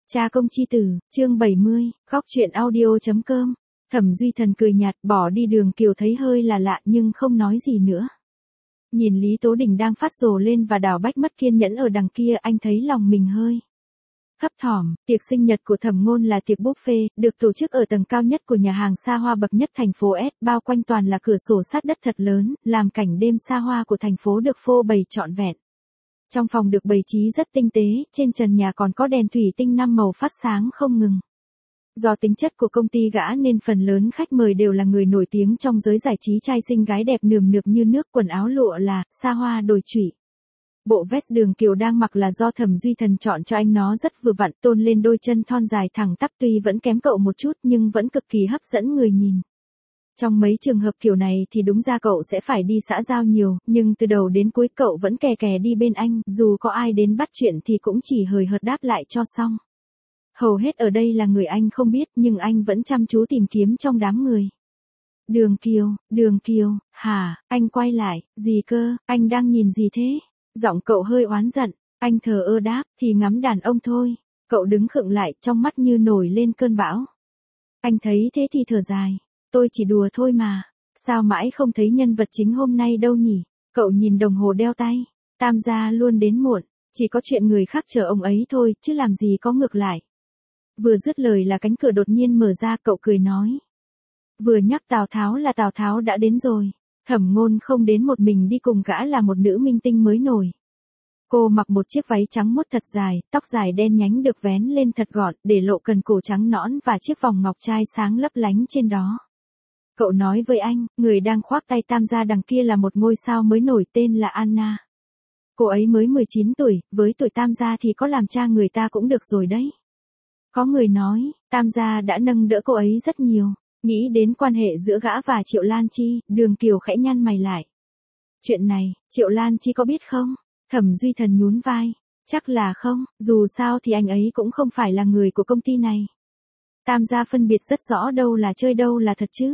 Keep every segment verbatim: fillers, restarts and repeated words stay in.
Cha công chi tử, chương bảy mươi, góc truyện audio chấm com. Thẩm Duy Thần cười nhạt, bỏ đi Đường Kiều thấy hơi là lạ nhưng không nói gì nữa. Nhìn Lý Tố Đình đang phát rồ lên và Đào Bách mất kiên nhẫn ở đằng kia, anh thấy lòng mình hơi thấp thỏm. Tiệc sinh nhật của Thẩm Ngôn là tiệc buffet, được tổ chức ở tầng cao nhất của nhà hàng xa hoa bậc nhất thành phố S, bao quanh toàn là cửa sổ sát đất thật lớn, làm cảnh đêm xa hoa của thành phố được phô bày trọn vẹn. Trong phòng được bày trí rất tinh tế, trên trần nhà còn có đèn thủy tinh năm màu phát sáng không ngừng. Do tính chất của công ty gã nên phần lớn khách mời đều là người nổi tiếng trong giới giải trí, trai xinh gái đẹp nườm nượp như nước, quần áo lụa là, xa hoa đồi trụy. Bộ vest Đường Kiều đang mặc là do Thẩm Duy Thần chọn cho anh, nó rất vừa vặn, tôn lên đôi chân thon dài thẳng tắp, tuy vẫn kém cậu một chút nhưng vẫn cực kỳ hấp dẫn người nhìn. Trong mấy trường hợp kiểu này thì đúng ra cậu sẽ phải đi xã giao nhiều, nhưng từ đầu đến cuối cậu vẫn kè kè đi bên anh, dù có ai đến bắt chuyện thì cũng chỉ hời hợt đáp lại cho xong. Hầu hết ở đây là người anh không biết nhưng anh vẫn chăm chú tìm kiếm trong đám người. Đường Kiều, Đường Kiều, hả, anh quay lại, gì cơ, anh đang nhìn gì thế? Giọng cậu hơi oán giận, anh thờ ơ đáp, thì ngắm đàn ông thôi. Cậu đứng khựng lại, trong mắt như nổi lên cơn bão. Anh thấy thế thì thở dài. Tôi chỉ đùa thôi mà, sao mãi không thấy nhân vật chính hôm nay đâu nhỉ? Cậu nhìn đồng hồ đeo tay, Tam gia luôn đến muộn, chỉ có chuyện người khác chờ ông ấy thôi, chứ làm gì có ngược lại. Vừa dứt lời là cánh cửa đột nhiên mở ra, cậu cười nói. Vừa nhắc Tào Tháo là Tào Tháo đã đến rồi. Thẩm Ngôn không đến một mình, đi cùng gã là một nữ minh tinh mới nổi. Cô mặc một chiếc váy trắng mốt thật dài, tóc dài đen nhánh được vén lên thật gọn, để lộ cần cổ trắng nõn và chiếc vòng ngọc trai sáng lấp lánh trên đó. Cậu nói với anh, người đang khoác tay Tam gia đằng kia là một ngôi sao mới nổi tên là Anna. Cô ấy mới mười chín tuổi, với tuổi Tam gia thì có làm cha người ta cũng được rồi đấy. Có người nói, Tam gia đã nâng đỡ cô ấy rất nhiều. Nghĩ đến quan hệ giữa gã và Triệu Lan Chi, Đường Kiều khẽ nhăn mày lại. Chuyện này, Triệu Lan Chi có biết không? Thẩm Duy Thần nhún vai. Chắc là không, dù sao thì anh ấy cũng không phải là người của công ty này. Tam gia phân biệt rất rõ đâu là chơi đâu là thật chứ.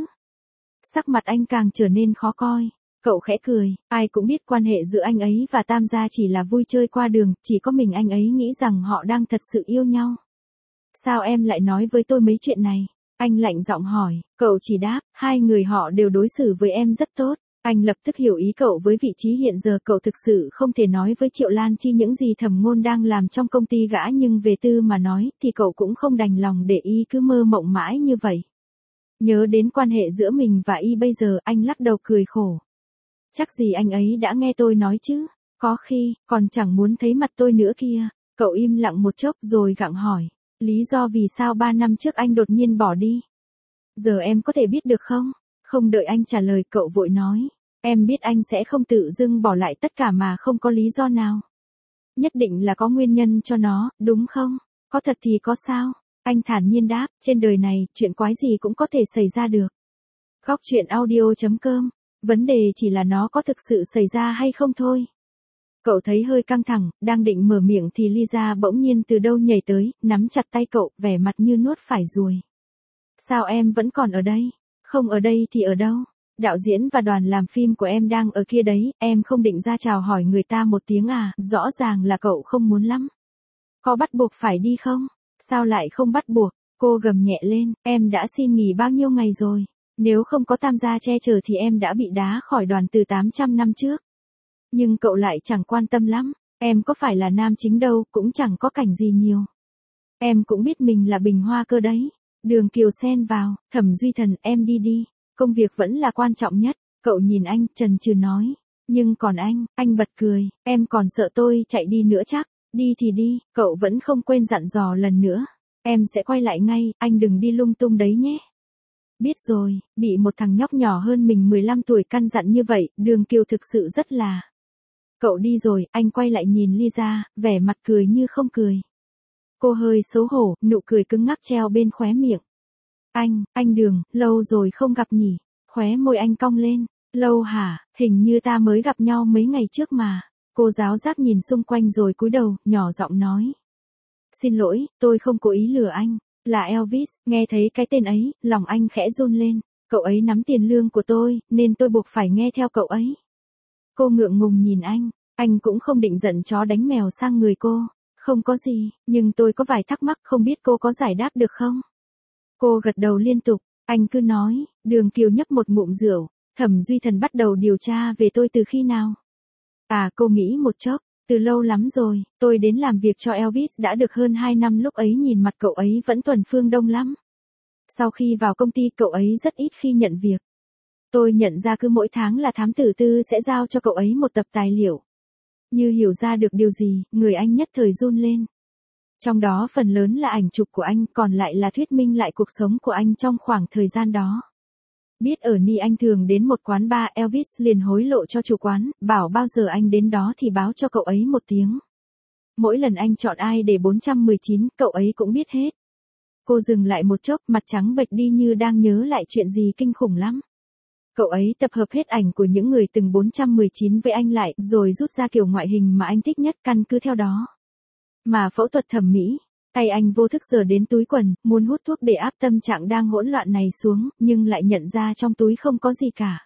Sắc mặt anh càng trở nên khó coi. Cậu khẽ cười, ai cũng biết quan hệ giữa anh ấy và Tam gia chỉ là vui chơi qua đường, chỉ có mình anh ấy nghĩ rằng họ đang thật sự yêu nhau. Sao em lại nói với tôi mấy chuyện này? Anh lạnh giọng hỏi, cậu chỉ đáp, hai người họ đều đối xử với em rất tốt. Anh lập tức hiểu ý cậu, với vị trí hiện giờ cậu thực sự không thể nói với Triệu Lan Chi những gì Thẩm Ngôn đang làm trong công ty gã, nhưng về tư mà nói thì cậu cũng không đành lòng để y cứ mơ mộng mãi như vậy. Nhớ đến quan hệ giữa mình và y bây giờ, anh lắc đầu cười khổ. Chắc gì anh ấy đã nghe tôi nói chứ, có khi, còn chẳng muốn thấy mặt tôi nữa kia. Cậu im lặng một chốc rồi gặng hỏi, lý do vì sao ba năm trước anh đột nhiên bỏ đi? Giờ em có thể biết được không? Không đợi anh trả lời, cậu vội nói, em biết anh sẽ không tự dưng bỏ lại tất cả mà không có lý do nào. Nhất định là có nguyên nhân cho nó, đúng không? Có thật thì có sao? Anh thản nhiên đáp, trên đời này, chuyện quái gì cũng có thể xảy ra được. Góc truyện audio chấm com, vấn đề chỉ là nó có thực sự xảy ra hay không thôi. Cậu thấy hơi căng thẳng, đang định mở miệng thì Lisa bỗng nhiên từ đâu nhảy tới, nắm chặt tay cậu, vẻ mặt như nuốt phải ruồi. Sao em vẫn còn ở đây? Không ở đây thì ở đâu? Đạo diễn và đoàn làm phim của em đang ở kia đấy, em không định ra chào hỏi người ta một tiếng à? Rõ ràng là cậu không muốn lắm. Có bắt buộc phải đi không? Sao lại không bắt buộc? Cô gầm nhẹ lên, em đã xin nghỉ bao nhiêu ngày rồi? Nếu không có Tam gia che chở thì em đã bị đá khỏi đoàn từ tám trăm năm trước. Nhưng cậu lại chẳng quan tâm lắm, em có phải là nam chính đâu, cũng chẳng có cảnh gì nhiều. Em cũng biết mình là bình hoa cơ đấy. Đường Kiều xen vào, Thẩm Duy Thần, em đi đi, công việc vẫn là quan trọng nhất. Cậu nhìn anh, chần chừ nói, nhưng còn anh, anh bật cười, em còn sợ tôi chạy đi nữa chắc, đi thì đi, cậu vẫn không quên dặn dò lần nữa, em sẽ quay lại ngay, anh đừng đi lung tung đấy nhé. Biết rồi, bị một thằng nhóc nhỏ hơn mình mười lăm tuổi căn dặn như vậy, Đường Kiều thực sự rất là. Cậu đi rồi, anh quay lại nhìn Lisa, vẻ mặt cười như không cười. Cô hơi xấu hổ, nụ cười cứng ngắc treo bên khóe miệng. Anh, anh Đường, lâu rồi không gặp nhỉ? Khóe môi anh cong lên. Lâu hả, hình như ta mới gặp nhau mấy ngày trước mà. Cô giáo giác nhìn xung quanh rồi cúi đầu, nhỏ giọng nói. Xin lỗi, tôi không cố ý lừa anh. Là Elvis, nghe thấy cái tên ấy, lòng anh khẽ run lên. Cậu ấy nắm tiền lương của tôi, nên tôi buộc phải nghe theo cậu ấy. Cô ngượng ngùng nhìn anh, anh cũng không định giận chó đánh mèo sang người cô. Không có gì, nhưng tôi có vài thắc mắc không biết cô có giải đáp được không? Cô gật đầu liên tục, anh cứ nói, Đường Kiều nhấp một ngụm rượu, Thẩm Duy Thần bắt đầu điều tra về tôi từ khi nào? À, cô nghĩ một chốc, từ lâu lắm rồi, tôi đến làm việc cho Elvis đã được hơn hai năm, lúc ấy nhìn mặt cậu ấy vẫn thuần phương Đông lắm. Sau khi vào công ty cậu ấy rất ít khi nhận việc. Tôi nhận ra cứ mỗi tháng là thám tử tư sẽ giao cho cậu ấy một tập tài liệu. Như hiểu ra được điều gì, người anh nhất thời run lên. Trong đó phần lớn là ảnh chụp của anh, còn lại là thuyết minh lại cuộc sống của anh trong khoảng thời gian đó. Biết ở Ni anh thường đến một quán bar, Elvis liền hối lộ cho chủ quán, bảo bao giờ anh đến đó thì báo cho cậu ấy một tiếng. Mỗi lần anh chọn ai để bốn trăm mười chín, cậu ấy cũng biết hết. Cô dừng lại một chốc, mặt trắng bệch đi như đang nhớ lại chuyện gì kinh khủng lắm. Cậu ấy tập hợp hết ảnh của những người từng bốn trăm mười chín với anh lại, rồi rút ra kiểu ngoại hình mà anh thích nhất, căn cứ theo đó mà phẫu thuật thẩm mỹ. Tay anh vô thức sờ đến túi quần, muốn hút thuốc để áp tâm trạng đang hỗn loạn này xuống, nhưng lại nhận ra trong túi không có gì cả.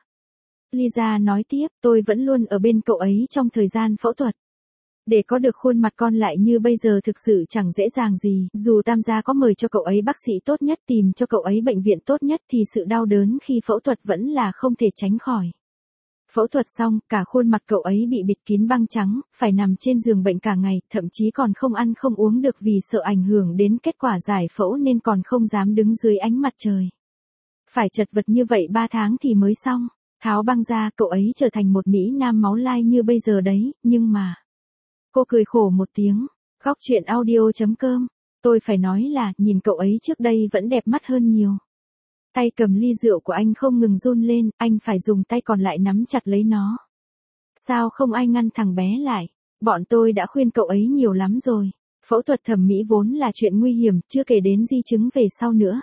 Lisa nói tiếp, tôi vẫn luôn ở bên cậu ấy trong thời gian phẫu thuật. Để có được khuôn mặt con lại như bây giờ thực sự chẳng dễ dàng gì, dù Tam gia có mời cho cậu ấy bác sĩ tốt nhất, tìm cho cậu ấy bệnh viện tốt nhất thì sự đau đớn khi phẫu thuật vẫn là không thể tránh khỏi. Phẫu thuật xong, cả khuôn mặt cậu ấy bị bịt kín băng trắng, phải nằm trên giường bệnh cả ngày, thậm chí còn không ăn không uống được vì sợ ảnh hưởng đến kết quả giải phẫu nên còn không dám đứng dưới ánh mặt trời. Phải chật vật như vậy ba tháng thì mới xong. Tháo băng ra, cậu ấy trở thành một mỹ nam máu lai như bây giờ đấy, nhưng mà... Cô cười khổ một tiếng. Góc chuyện audio chấm com. Tôi phải nói là, nhìn cậu ấy trước đây vẫn đẹp mắt hơn nhiều. Tay cầm ly rượu của anh không ngừng run lên, anh phải dùng tay còn lại nắm chặt lấy nó. Sao không ai ngăn thằng bé lại? Bọn tôi đã khuyên cậu ấy nhiều lắm rồi. Phẫu thuật thẩm mỹ vốn là chuyện nguy hiểm, chưa kể đến di chứng về sau nữa.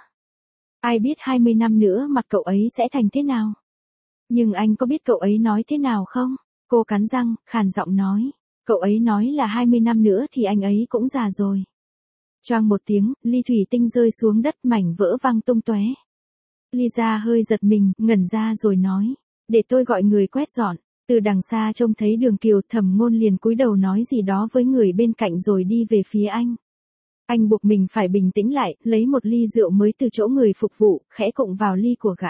Ai biết hai mươi năm nữa mặt cậu ấy sẽ thành thế nào? Nhưng anh có biết cậu ấy nói thế nào không? Cô cắn răng, khàn giọng nói. Cậu ấy nói là hai mươi năm nữa thì anh ấy cũng già rồi. Choang một tiếng, ly thủy tinh rơi xuống đất, mảnh vỡ văng tung tóe. Lisa hơi giật mình, ngẩn ra rồi nói. Để tôi gọi người quét dọn. Từ đằng xa trông thấy Đường Kiều, Thẩm Ngôn liền cúi đầu nói gì đó với người bên cạnh rồi đi về phía anh. Anh buộc mình phải bình tĩnh lại, lấy một ly rượu mới từ chỗ người phục vụ, khẽ cụng vào ly của gã.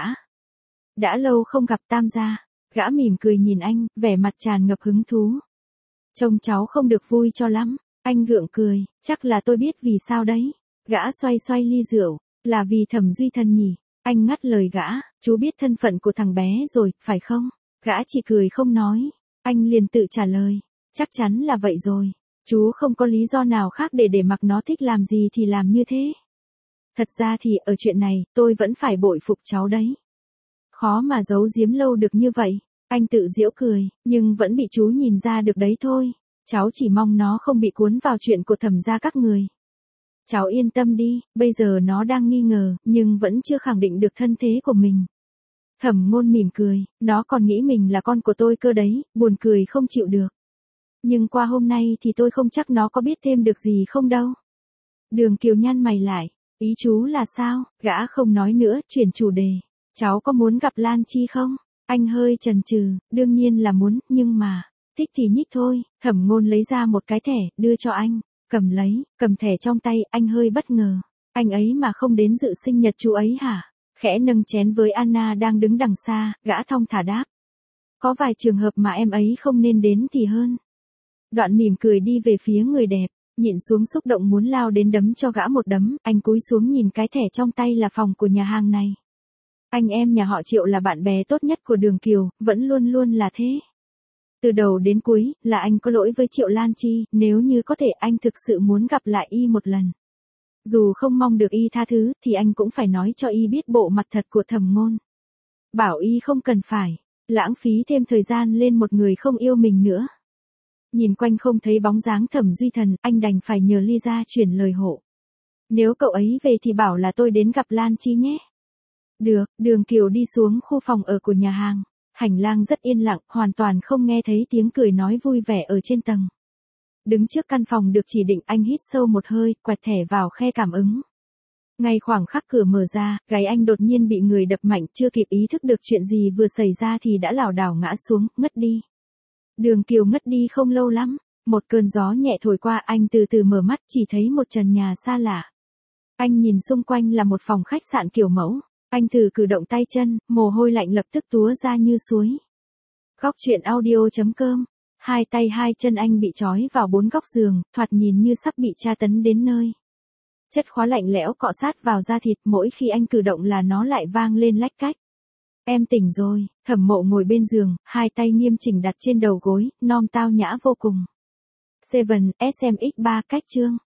Đã lâu không gặp Tam gia. Gã mỉm cười nhìn anh, vẻ mặt tràn ngập hứng thú. Trông cháu không được vui cho lắm. Anh gượng cười, chắc là tôi biết vì sao đấy. Gã xoay xoay ly rượu, là vì Thẩm Duy Thần nhỉ. Anh ngắt lời gã, chú biết thân phận của thằng bé rồi, phải không? Gã chỉ cười không nói. Anh liền tự trả lời, chắc chắn là vậy rồi. Chú không có lý do nào khác để để mặc nó thích làm gì thì làm như thế. Thật ra thì ở chuyện này, tôi vẫn phải bội phục cháu đấy. Khó mà giấu giếm lâu được như vậy. Anh tự giễu cười, nhưng vẫn bị chú nhìn ra được đấy thôi. Cháu chỉ mong nó không bị cuốn vào chuyện của Thẩm gia các người. Cháu yên tâm đi, bây giờ nó đang nghi ngờ, nhưng vẫn chưa khẳng định được thân thế của mình. Thẩm Ngôn mỉm cười, nó còn nghĩ mình là con của tôi cơ đấy, buồn cười không chịu được. Nhưng qua hôm nay thì tôi không chắc nó có biết thêm được gì không đâu. Đường Kiều nhăn mày lại, ý chú là sao? Gã không nói nữa, chuyển chủ đề. Cháu có muốn gặp Lan Chi không? Anh hơi chần chừ, đương nhiên là muốn, nhưng mà, thích thì nhích thôi. Thẩm Ngôn lấy ra một cái thẻ, đưa cho anh. Cầm lấy, cầm thẻ trong tay, anh hơi bất ngờ. Anh ấy mà không đến dự sinh nhật chú ấy hả? Khẽ nâng chén với Anna đang đứng đằng xa, gã thong thả đáp. Có vài trường hợp mà em ấy không nên đến thì hơn. Đoạn mỉm cười đi về phía người đẹp, nhịn xuống xúc động muốn lao đến đấm cho gã một đấm, anh cúi xuống nhìn cái thẻ trong tay là phòng của nhà hàng này. Anh em nhà họ Triệu là bạn bè tốt nhất của Đường Kiều, vẫn luôn luôn là thế. Từ đầu đến cuối, là anh có lỗi với Triệu Lan Chi, nếu như có thể anh thực sự muốn gặp lại y một lần. Dù không mong được y tha thứ, thì anh cũng phải nói cho y biết bộ mặt thật của Thẩm Ngôn. Bảo y không cần phải lãng phí thêm thời gian lên một người không yêu mình nữa. Nhìn quanh không thấy bóng dáng Thẩm Duy Thần, anh đành phải nhờ Lisa chuyển lời hộ. Nếu cậu ấy về thì bảo là tôi đến gặp Lan Chi nhé. Được, Đường Kiều đi xuống khu phòng ở của nhà hàng. Hành lang rất yên lặng, hoàn toàn không nghe thấy tiếng cười nói vui vẻ ở trên tầng. Đứng trước căn phòng được chỉ định, anh hít sâu một hơi, quẹt thẻ vào khe cảm ứng. Ngay khoảng khắc cửa mở ra, gáy anh đột nhiên bị người đập mạnh, chưa kịp ý thức được chuyện gì vừa xảy ra thì đã lảo đảo ngã xuống, ngất đi. Đường Kiều ngất đi không lâu lắm, Một cơn gió nhẹ thổi qua, anh từ từ mở mắt, chỉ thấy một trần nhà xa lạ. Anh nhìn xung quanh là một phòng khách sạn kiểu mẫu. Anh thử cử động tay chân, mồ hôi lạnh lập tức túa ra như suối. Góc truyện audio chấm com. Hai tay hai chân anh bị trói vào bốn góc giường, thoạt nhìn như sắp bị tra tấn đến nơi. Chất khóa lạnh lẽo cọ sát vào da thịt, mỗi khi anh cử động là nó lại vang lên lách cách. Em tỉnh rồi. Thẩm Mộ ngồi bên giường, hai tay nghiêm chỉnh đặt trên đầu gối, non tao nhã vô cùng. Seven, S M X ba cách chương.